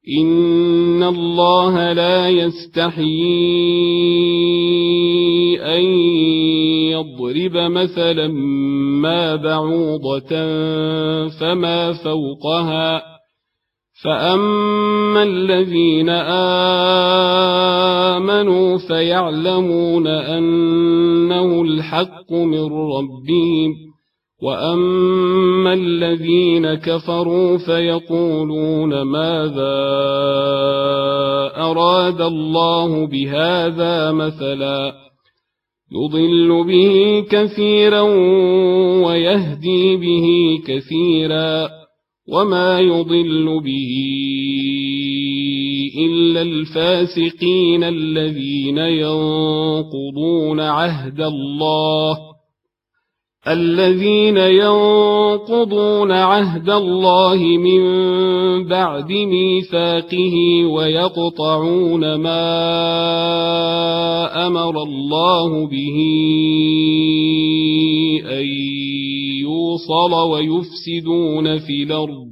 إن الله لا يستحيي أن يضرب مثلا ما بعوضة فما فوقها فأما الذين آمنوا فيعلمون أنه الحق من ربهم وأما الذين كفروا فيقولون ماذا أراد الله بهذا مثلا يضل به كثيرا ويهدي به كثيرا وما يضل به إلا الفاسقين الذين ينقضون عهد الله من بعد ميثاقه ويقطعون ما أمر الله به أن يوصل ويفسدون في الأرض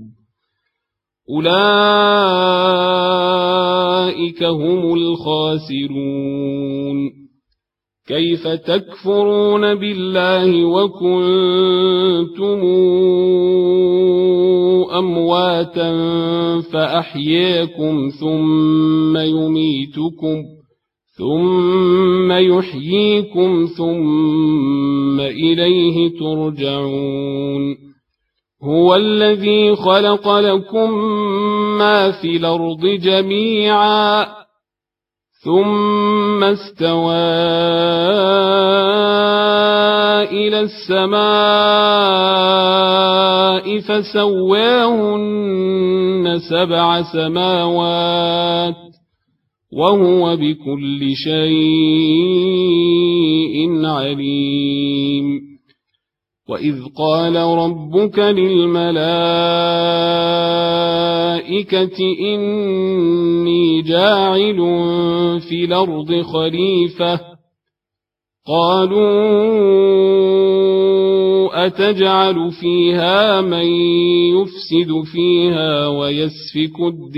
أولئك هم الخاسرون كيف تكفرون بالله وكنتم أمواتا فأحياكم ثم يحييكم ثم إليه ترجعون هو الذي خلق لكم ما في الأرض جميعا ثم استوى إلى السماء فسواهن 7 سماوات وهو بكل شيء عليم وإذ قال ربك للملائكة إني جاعل في الأرض خليفة قالوا أتجعل فيها من يفسد فيها ويسفك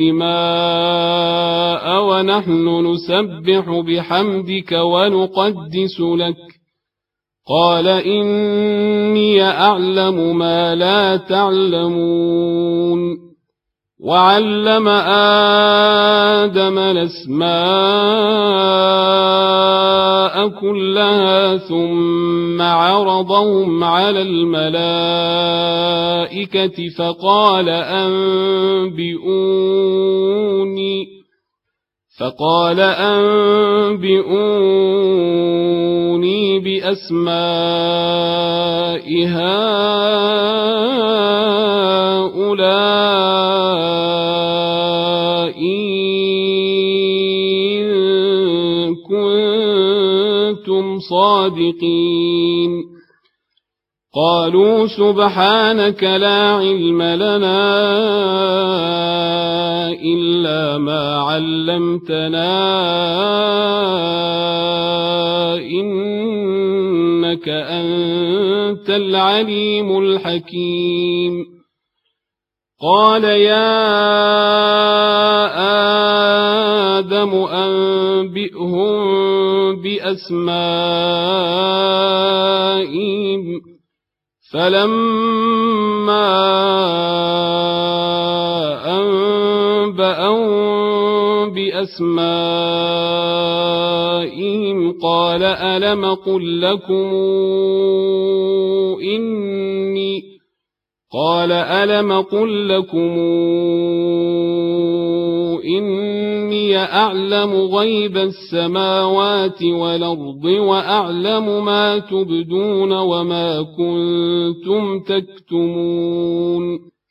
الدماء ونحن نسبح بحمدك ونقدس لك قال إني أعلم ما لا تعلمون وعلم آدم الأسماء كلها ثم عرضهم على الملائكة فقال أنبئوني بأسماء هؤلاء إن كنتم صادقين قالوا سبحانك لا علم لنا إلا ما علمتنا إنك أنت العليم الحكيم قال يا آدم أنبئهم بأسمائهم فلما أنبأهم بأسمائهم قال ألم قل لكم إني أعلم غيب السماوات والأرض وأعلم ما تبدون وما كنتم تكتمون